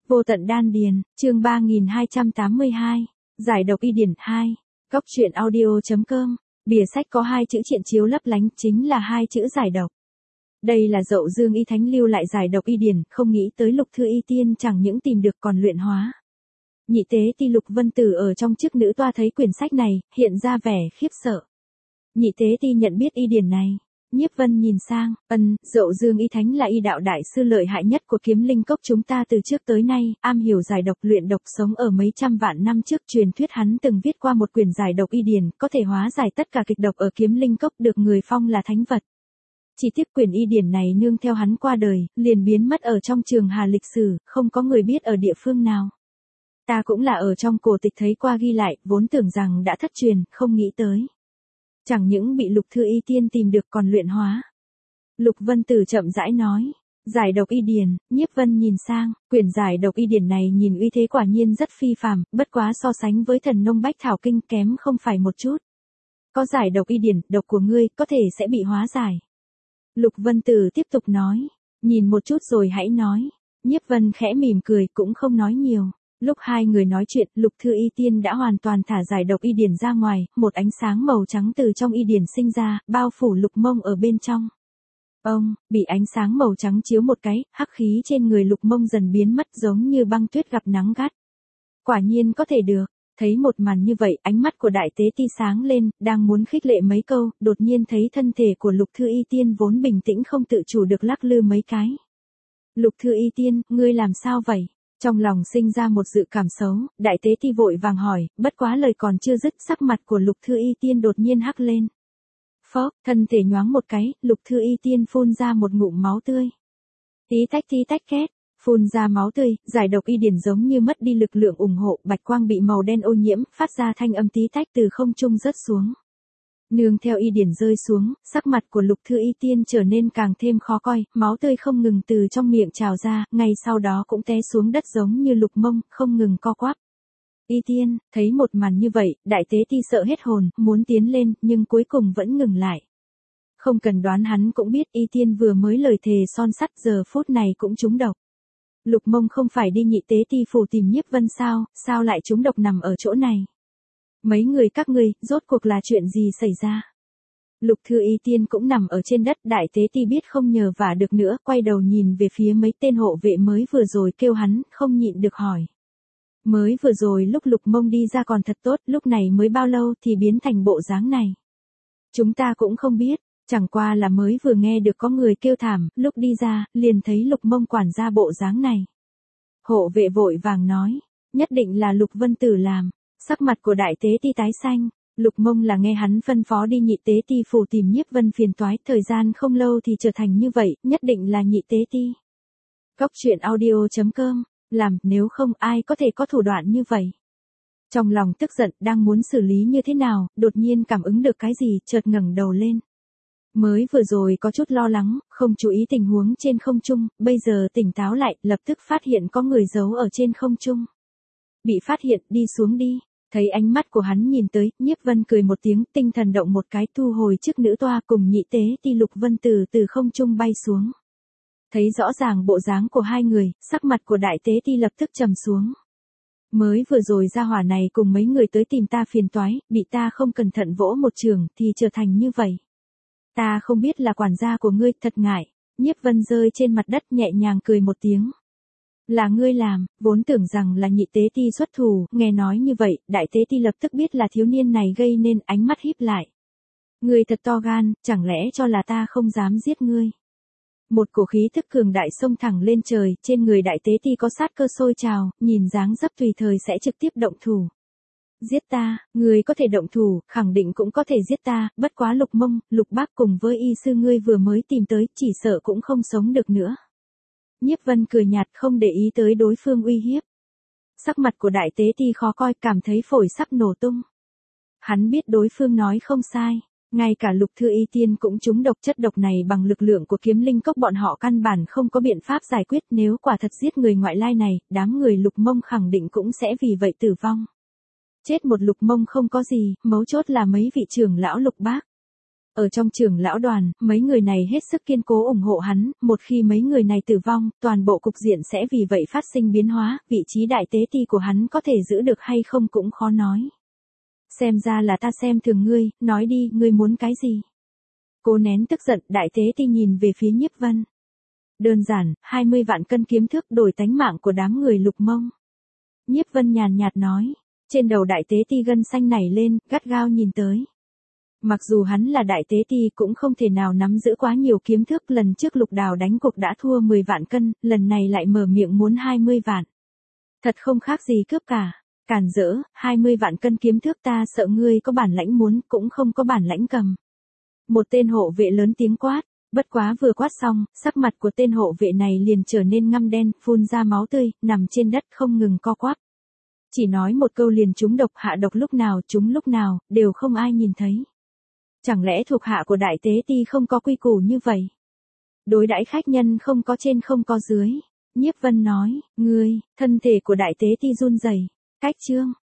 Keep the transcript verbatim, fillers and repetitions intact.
Vô tận đan điền, chương ba nghìn hai trăm tám mươi hai, giải độc y điển hai, Cóc truyện audio.com, bìa sách có hai chữ triện chiếu lấp lánh chính là hai chữ giải độc. Đây là Dậu Dương y thánh lưu lại giải độc y điển, không nghĩ tới Lục Thư Y Tiên chẳng những tìm được còn luyện hóa. Nhị tế ti Lục Vân Tử ở trong chức nữ toa thấy quyển sách này, hiện ra vẻ khiếp sợ. Nhị tế ti nhận biết y điển này. Nhiếp Vân nhìn sang, ân, Dậu Dương y thánh là y đạo đại sư lợi hại nhất của Kiếm Linh Cốc chúng ta từ trước tới nay, am hiểu giải độc luyện độc sống ở mấy trăm vạn năm trước truyền thuyết hắn từng viết qua một quyển giải độc y điển, có thể hóa giải tất cả kịch độc ở Kiếm Linh Cốc được người phong là thánh vật. Chỉ tiếc quyển y điển này nương theo hắn qua đời, liền biến mất ở trong trường hà lịch sử, không có người biết ở địa phương nào. Ta cũng là ở trong cổ tịch thấy qua ghi lại, vốn tưởng rằng đã thất truyền, không nghĩ tới. Chẳng những bị Lục Thư Y Tiên tìm được còn luyện hóa. Lục Vân Tử chậm rãi nói, giải độc y điển, Nhiếp Vân nhìn sang, quyển giải độc y điển này nhìn uy thế quả nhiên rất phi phàm, bất quá so sánh với thần nông bách thảo kinh kém không phải một chút. Có giải độc y điển, độc của ngươi có thể sẽ bị hóa giải. Lục Vân Tử tiếp tục nói, nhìn một chút rồi hãy nói. Nhiếp Vân khẽ mỉm cười cũng không nói nhiều. Lúc hai người nói chuyện, Lục Thư Y Tiên đã hoàn toàn thả giải độc y điển ra ngoài, một ánh sáng màu trắng từ trong y điển sinh ra, bao phủ Lục Mông ở bên trong. Ông, bị ánh sáng màu trắng chiếu một cái, hắc khí trên người Lục Mông dần biến mất giống như băng tuyết gặp nắng gắt. Quả nhiên có thể được, thấy một màn như vậy, ánh mắt của đại tế ti sáng lên, đang muốn khích lệ mấy câu, đột nhiên thấy thân thể của Lục Thư Y Tiên vốn bình tĩnh không tự chủ được lắc lư mấy cái. Lục Thư Y Tiên, ngươi làm sao vậy? Trong lòng sinh ra một dự cảm xấu, đại tế ti vội vàng hỏi, bất quá lời còn chưa dứt, sắc mặt của Lục Thư Y Tiên đột nhiên hắc lên. Phốc, thân thể nhoáng một cái, Lục Thư Y Tiên phun ra một ngụm máu tươi. Tí tách tí tách két, phun ra máu tươi, giải độc y điển giống như mất đi lực lượng ủng hộ, bạch quang bị màu đen ô nhiễm, phát ra thanh âm tí tách từ không trung rớt xuống. Nương theo y điển rơi xuống, sắc mặt của Lục Thư Y Tiên trở nên càng thêm khó coi, máu tươi không ngừng từ trong miệng trào ra, ngay sau đó cũng té xuống đất giống như Lục Mông, không ngừng co quắp. Y Tiên, thấy một màn như vậy, đại tế ti sợ hết hồn, muốn tiến lên, nhưng cuối cùng vẫn ngừng lại. Không cần đoán hắn cũng biết Y Tiên vừa mới lời thề son sắt giờ phút này cũng trúng độc. Lục Mông không phải đi nhị tế ti phủ tìm Nhiếp Vân sao, sao lại trúng độc nằm ở chỗ này? Mấy người các ngươi, rốt cuộc là chuyện gì xảy ra? Lục Thư Y Tiên cũng nằm ở trên đất, đại tế ti biết không nhờ vả được nữa, quay đầu nhìn về phía mấy tên hộ vệ mới vừa rồi kêu hắn, không nhịn được hỏi. Mới vừa rồi lúc Lục Mông đi ra còn thật tốt, lúc này mới bao lâu thì biến thành bộ dáng này? Chúng ta cũng không biết, chẳng qua là mới vừa nghe được có người kêu thảm, lúc đi ra, liền thấy Lục Mông quản gia bộ dáng này. Hộ vệ vội vàng nói, nhất định là Lục Vân Tử làm. Sắc mặt của đại tế ti tái xanh, Lục Mông là nghe hắn phân phó đi nhị tế ti phủ tìm Nhiếp Vân phiền toái, thời gian không lâu thì trở thành như vậy, nhất định là nhị tế ti. Cóc truyện audio.com, làm, nếu không ai có thể có thủ đoạn như vậy. Trong lòng tức giận, đang muốn xử lý như thế nào, đột nhiên cảm ứng được cái gì, chợt ngẩng đầu lên. Mới vừa rồi có chút lo lắng, không chú ý tình huống trên không trung, bây giờ tỉnh táo lại, lập tức phát hiện có người giấu ở trên không trung. Bị phát hiện, đi xuống đi. Thấy ánh mắt của hắn nhìn tới, Nhiếp Vân cười một tiếng, tinh thần động một cái thu hồi chiếc nữ toa cùng nhị tế ti Lục Vân Tử từ không trung bay xuống. Thấy rõ ràng bộ dáng của hai người, sắc mặt của đại tế ti lập tức trầm xuống. Mới vừa rồi ra hỏa này cùng mấy người tới tìm ta phiền toái, bị ta không cẩn thận vỗ một trường thì trở thành như vậy. Ta không biết là quản gia của ngươi, thật ngại. Nhiếp Vân rơi trên mặt đất nhẹ nhàng cười một tiếng. Là ngươi làm, vốn tưởng rằng là nhị tế ti xuất thủ, nghe nói như vậy, đại tế ti lập tức biết là thiếu niên này gây nên, ánh mắt híp lại. Ngươi thật to gan, chẳng lẽ cho là ta không dám giết ngươi? Một cổ khí thức cường đại xông thẳng lên trời, trên người đại tế ti có sát cơ sôi trào, nhìn dáng dấp tùy thời sẽ trực tiếp động thủ. Giết ta, ngươi có thể động thủ, khẳng định cũng có thể giết ta, bất quá Lục Mông, Lục Bác cùng với y sư ngươi vừa mới tìm tới, chỉ sợ cũng không sống được nữa. Nhiếp Vân cười nhạt không để ý tới đối phương uy hiếp. Sắc mặt của đại tế ti khó coi, cảm thấy phổi sắp nổ tung. Hắn biết đối phương nói không sai, ngay cả Lục Thư Y Tiên cũng trúng độc, chất độc này bằng lực lượng của Kiếm Linh Cốc bọn họ căn bản không có biện pháp giải quyết, nếu quả thật giết người ngoại lai này, đám người Lục Mông khẳng định cũng sẽ vì vậy tử vong. Chết một Lục Mông không có gì, mấu chốt là mấy vị trưởng lão Lục Bác. Ở trong trưởng lão đoàn, mấy người này hết sức kiên cố ủng hộ hắn, một khi mấy người này tử vong, toàn bộ cục diện sẽ vì vậy phát sinh biến hóa, vị trí đại tế ti của hắn có thể giữ được hay không cũng khó nói. Xem ra là ta xem thường ngươi, nói đi, ngươi muốn cái gì? Cố nén tức giận, đại tế ti nhìn về phía Nhiếp Vân. Đơn giản, hai mươi vạn cân kiếm thước đổi tánh mạng của đám người Lục Mông. Nhiếp Vân nhàn nhạt nói, trên đầu đại tế ti gân xanh nảy lên, gắt gao nhìn tới. Mặc dù hắn là đại tế ti cũng không thể nào nắm giữ quá nhiều kiếm thước, lần trước Lục Đào đánh cuộc đã thua mười vạn cân, lần này lại mở miệng muốn hai mươi vạn. Thật không khác gì cướp cả, càn rỡ, hai mươi vạn cân kiếm thước ta sợ ngươi có bản lãnh muốn, cũng không có bản lãnh cầm. Một tên hộ vệ lớn tiếng quát, bất quá vừa quát xong, sắc mặt của tên hộ vệ này liền trở nên ngăm đen, phun ra máu tươi, nằm trên đất không ngừng co quắp. Chỉ nói một câu liền trúng độc, hạ độc lúc nào, trúng lúc nào, đều không ai nhìn thấy. Chẳng lẽ thuộc hạ của đại tế ti không có quy củ như vậy? Đối đãi khách nhân không có trên không có dưới. Nhiếp Vân nói, ngươi, thân thể của đại tế ti run rẩy. Cách chương.